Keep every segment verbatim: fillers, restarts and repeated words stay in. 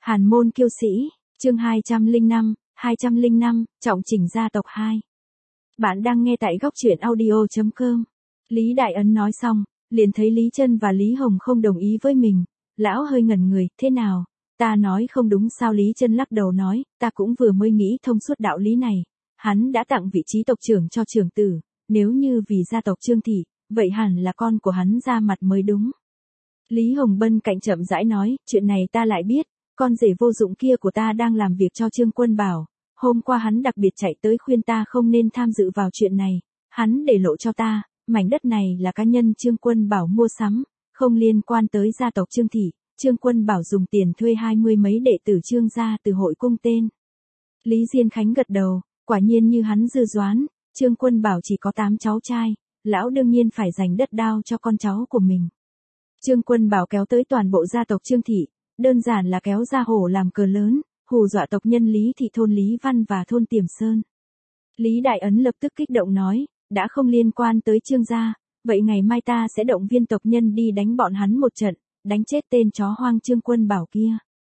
Hàn môn kiêu sĩ, chương hai trăm lẻ năm, hai trăm lẻ năm, trọng chỉnh gia tộc hai. Bạn đang nghe tại góc truyện audio chấm com. Lý Đại Ấn nói xong, liền thấy Lý Chân và Lý Hồng không đồng ý với mình. Lão hơi ngẩn người, thế nào? Ta nói không đúng sao? Lý Chân lắc đầu nói, ta cũng vừa mới nghĩ thông suốt đạo lý này. Hắn đã tặng vị trí tộc trưởng cho trưởng tử, nếu như vì gia tộc Trương Thị, vậy hẳn là con của hắn ra mặt mới đúng. Lý Hồng bên cạnh chậm rãi nói, chuyện này ta lại biết, con rể vô dụng kia của ta đang làm việc cho Trương Quân Bảo. Hôm qua hắn đặc biệt chạy tới khuyên ta không nên tham dự vào chuyện này, hắn để lộ cho ta, mảnh đất này là cá nhân Trương Quân Bảo mua sắm, không liên quan tới gia tộc Trương Thị. Trương Quân Bảo dùng tiền thuê hai mươi mấy đệ tử Trương gia từ hội cung tên. Lý Diên Khánh gật đầu, quả nhiên như hắn dự đoán, Trương Quân Bảo chỉ có tám cháu trai, lão đương nhiên phải dành đất đao cho con cháu của mình. Trương Quân Bảo kéo tới toàn bộ gia tộc Trương Thị, đơn giản là kéo ra hổ làm cờ lớn, hù dọa tộc nhân Lý Thị thôn Lý Văn và thôn Tiềm Sơn. Lý Đại Ấn lập tức kích động nói, đã không liên quan tới Trương gia, vậy ngày mai ta sẽ động viên tộc nhân đi đánh bọn hắn một trận, đánh chết tên chó hoang Trương Quân Bảo kia.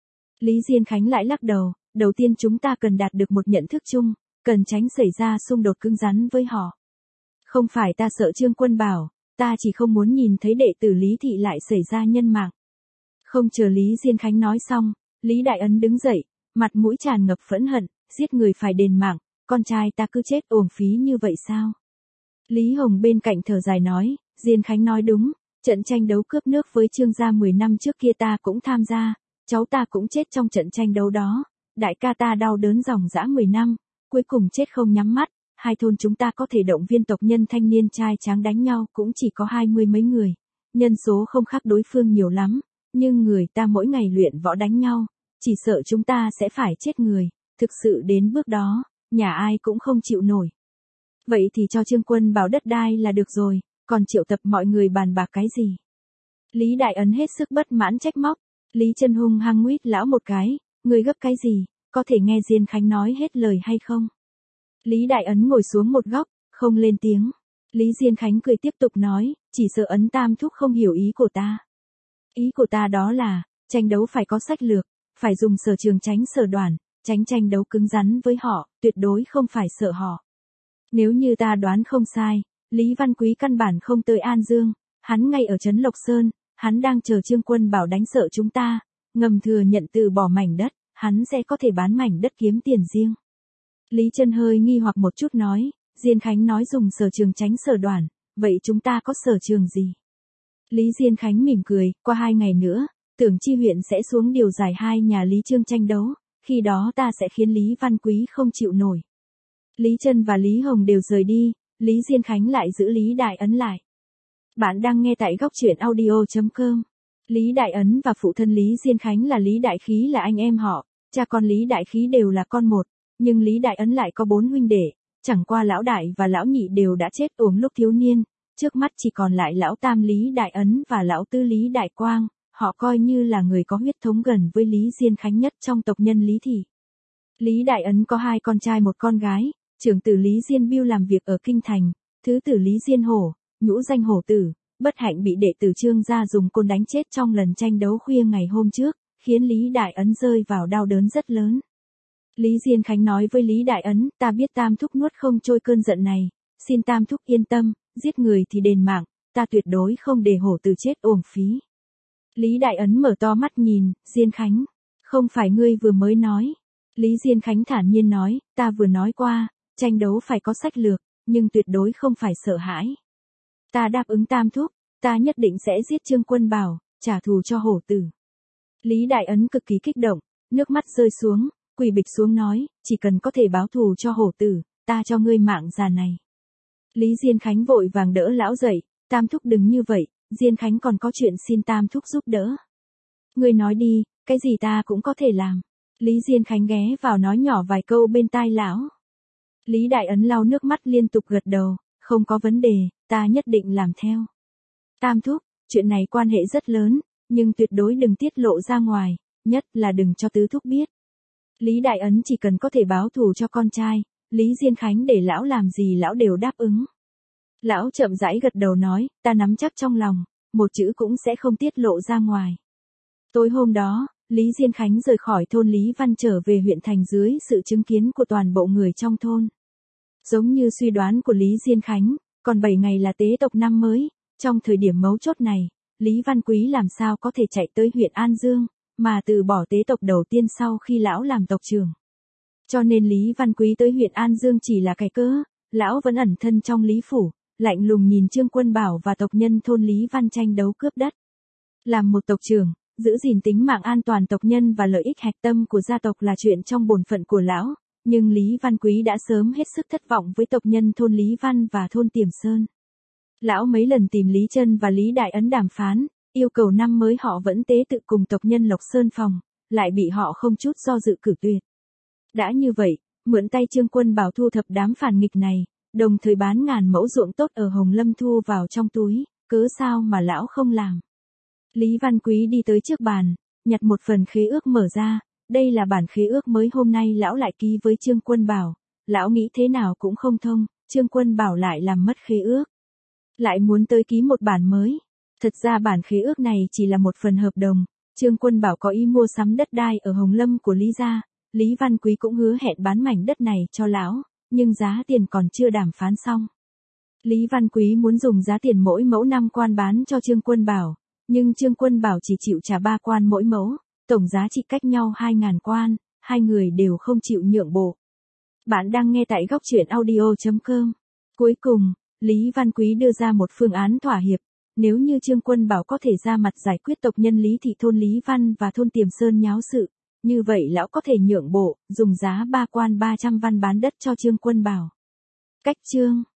Lý Diên Khánh lại lắc đầu, đầu tiên chúng ta cần đạt được một nhận thức chung, cần tránh xảy ra xung đột cứng rắn với họ. Không phải ta sợ Trương Quân Bảo, ta chỉ không muốn nhìn thấy đệ tử Lý Thị lại xảy ra nhân mạng. Không chờ Lý Diên Khánh nói xong, Lý Đại Ấn đứng dậy, mặt mũi tràn ngập phẫn hận, giết người phải đền mạng, con trai ta cứ chết uổng phí như vậy sao? Lý Hồng bên cạnh thở dài nói, Diên Khánh nói đúng, trận tranh đấu cướp nước với Trương gia mười năm trước kia ta cũng tham gia, cháu ta cũng chết trong trận tranh đấu đó, đại ca ta đau đớn dòng dã mười năm, cuối cùng chết không nhắm mắt, hai thôn chúng ta có thể động viên tộc nhân thanh niên trai tráng đánh nhau cũng chỉ có hai mươi mấy người, nhân số không khác đối phương nhiều lắm, nhưng người ta mỗi ngày luyện võ đánh nhau, chỉ sợ chúng ta sẽ phải chết người, thực sự đến bước đó, nhà ai cũng không chịu nổi. Vậy thì cho Trương Quân Bảo đất đai là được rồi, còn triệu tập mọi người bàn bạc cái gì? Lý Đại Ấn hết sức bất mãn trách móc, Lý Chân hung hăng nguyết lão một cái, người gấp cái gì, có thể nghe Diên Khánh nói hết lời hay không? Lý Đại Ấn ngồi xuống một góc, không lên tiếng. Lý Diên Khánh cười tiếp tục nói, chỉ sợ Ấn Tam thúc không hiểu ý của ta. Ý của ta đó là, tranh đấu phải có sách lược, phải dùng sở trường tránh sở đoản, tránh tranh đấu cứng rắn với họ, tuyệt đối không phải sợ họ. Nếu như ta đoán không sai, Lý Văn Quý căn bản không tới An Dương, hắn ngay ở trấn Lộc Sơn, hắn đang chờ Trương Quân Bảo đánh sợ chúng ta, ngầm thừa nhận từ bỏ mảnh đất, hắn sẽ có thể bán mảnh đất kiếm tiền riêng. Lý Chân hơi nghi hoặc một chút nói, Diên Khánh nói dùng sở trường tránh sở đoản, vậy chúng ta có sở trường gì? Lý Diên Khánh mỉm cười, qua hai ngày nữa, Tưởng Chi huyện sẽ xuống điều giải hai nhà Lý Trương tranh đấu, khi đó ta sẽ khiến Lý Văn Quý không chịu nổi. Lý Chân và Lý Hồng đều rời đi, Lý Diên Khánh lại giữ Lý Đại Ấn lại. Bạn đang nghe tại góc truyện audio chấm com. Lý Đại Ấn và phụ thân Lý Diên Khánh là Lý Đại Khí là anh em họ, cha con Lý Đại Khí đều là con một, nhưng Lý Đại Ấn lại có bốn huynh đệ, chẳng qua lão đại và lão nhị đều đã chết uổng lúc thiếu niên, trước mắt chỉ còn lại lão tam Lý Đại Ấn và lão tư Lý Đại Quang, họ coi như là người có huyết thống gần với Lý Diên Khánh nhất trong tộc nhân Lý Thị. Lý Đại Ấn có hai con trai một con gái, trưởng tử Lý Diên Biêu làm việc ở Kinh Thành, thứ tử Lý Diên Hổ, nhũ danh Hổ Tử, bất hạnh bị đệ tử Trương gia dùng côn đánh chết trong lần tranh đấu khuya ngày hôm trước, khiến Lý Đại Ấn rơi vào đau đớn rất lớn. Lý Diên Khánh nói với Lý Đại Ấn, ta biết Tam thúc nuốt không trôi cơn giận này, xin Tam thúc yên tâm, giết người thì đền mạng, ta tuyệt đối không để Hổ Tử chết uổng phí. Lý Đại Ấn mở to mắt nhìn, Diên Khánh, không phải ngươi vừa mới nói. Lý Diên Khánh thản nhiên nói, ta vừa nói qua, tranh đấu phải có sách lược, nhưng tuyệt đối không phải sợ hãi. Ta đáp ứng Tam thúc, ta nhất định sẽ giết Trương Quân Bảo, trả thù cho Hổ Tử. Lý Đại Ấn cực kỳ kích động, nước mắt rơi xuống, quỳ bịch xuống nói, chỉ cần có thể báo thù cho Hổ Tử, ta cho ngươi mạng già này. Lý Diên Khánh vội vàng đỡ lão dậy, Tam thúc đừng như vậy, Diên Khánh còn có chuyện xin Tam thúc giúp đỡ. Ngươi nói đi, cái gì ta cũng có thể làm. Lý Diên Khánh ghé vào nói nhỏ vài câu bên tai lão. Lý Đại Ấn lau nước mắt liên tục gật đầu, không có vấn đề, ta nhất định làm theo. Tam thúc, chuyện này quan hệ rất lớn, nhưng tuyệt đối đừng tiết lộ ra ngoài, nhất là đừng cho tứ thúc biết. Lý Đại Ấn chỉ cần có thể báo thù cho con trai, Lý Diên Khánh để lão làm gì lão đều đáp ứng. Lão chậm rãi gật đầu nói, ta nắm chắc trong lòng, một chữ cũng sẽ không tiết lộ ra ngoài. Tối hôm đó, Lý Diên Khánh rời khỏi thôn Lý Văn trở về huyện thành dưới sự chứng kiến của toàn bộ người trong thôn. Giống như suy đoán của Lý Diên Khánh, còn bảy ngày là tế tộc năm mới, trong thời điểm mấu chốt này, Lý Văn Quý làm sao có thể chạy tới huyện An Dương, mà từ bỏ tế tộc đầu tiên sau khi lão làm tộc trưởng. Cho nên Lý Văn Quý tới huyện An Dương chỉ là cái cớ, lão vẫn ẩn thân trong Lý Phủ, lạnh lùng nhìn Trương Quân Bảo và tộc nhân thôn Lý Văn tranh đấu cướp đất. Làm một tộc trưởng, giữ gìn tính mạng an toàn tộc nhân và lợi ích hạch tâm của gia tộc là chuyện trong bổn phận của lão, nhưng Lý Văn Quý đã sớm hết sức thất vọng với tộc nhân thôn Lý Văn và thôn Tiềm Sơn. Lão mấy lần tìm Lý Trân và Lý Đại Ấn đàm phán, yêu cầu năm mới họ vẫn tế tự cùng tộc nhân Lộc Sơn phòng, lại bị họ không chút do dự cử tuyệt. Đã như vậy, mượn tay Trương Quân Bảo thu thập đám phản nghịch này, đồng thời bán ngàn mẫu ruộng tốt ở Hồng Lâm thu vào trong túi, cớ sao mà lão không làm. Lý Văn Quý đi tới trước bàn, nhặt một phần khế ước mở ra, đây là bản khế ước mới hôm nay lão lại ký với Trương Quân Bảo, lão nghĩ thế nào cũng không thông, Trương Quân Bảo lại làm mất khế ước. Lại muốn tới ký một bản mới. Thật ra bản khế ước này chỉ là một phần hợp đồng, Trương Quân Bảo có ý mua sắm đất đai ở Hồng Lâm của Lý gia, Lý Văn Quý cũng hứa hẹn bán mảnh đất này cho lão, nhưng giá tiền còn chưa đàm phán xong. Lý Văn Quý muốn dùng giá tiền mỗi mẫu năm quan bán cho Trương Quân Bảo, nhưng Trương Quân Bảo chỉ chịu trả ba quan mỗi mẫu, tổng giá trị cách nhau hai ngàn quan, hai người đều không chịu nhượng bộ. Bạn đang nghe tại góc truyện audio chấm com. Cuối cùng, Lý Văn Quý đưa ra một phương án thỏa hiệp, nếu như Trương Quân Bảo có thể ra mặt giải quyết tộc nhân Lý thị thôn Lý Văn và thôn Tiềm Sơn nháo sự, như vậy lão có thể nhượng bộ, dùng giá ba quan ba trăm văn bán đất cho Trương Quân Bảo. Cách chương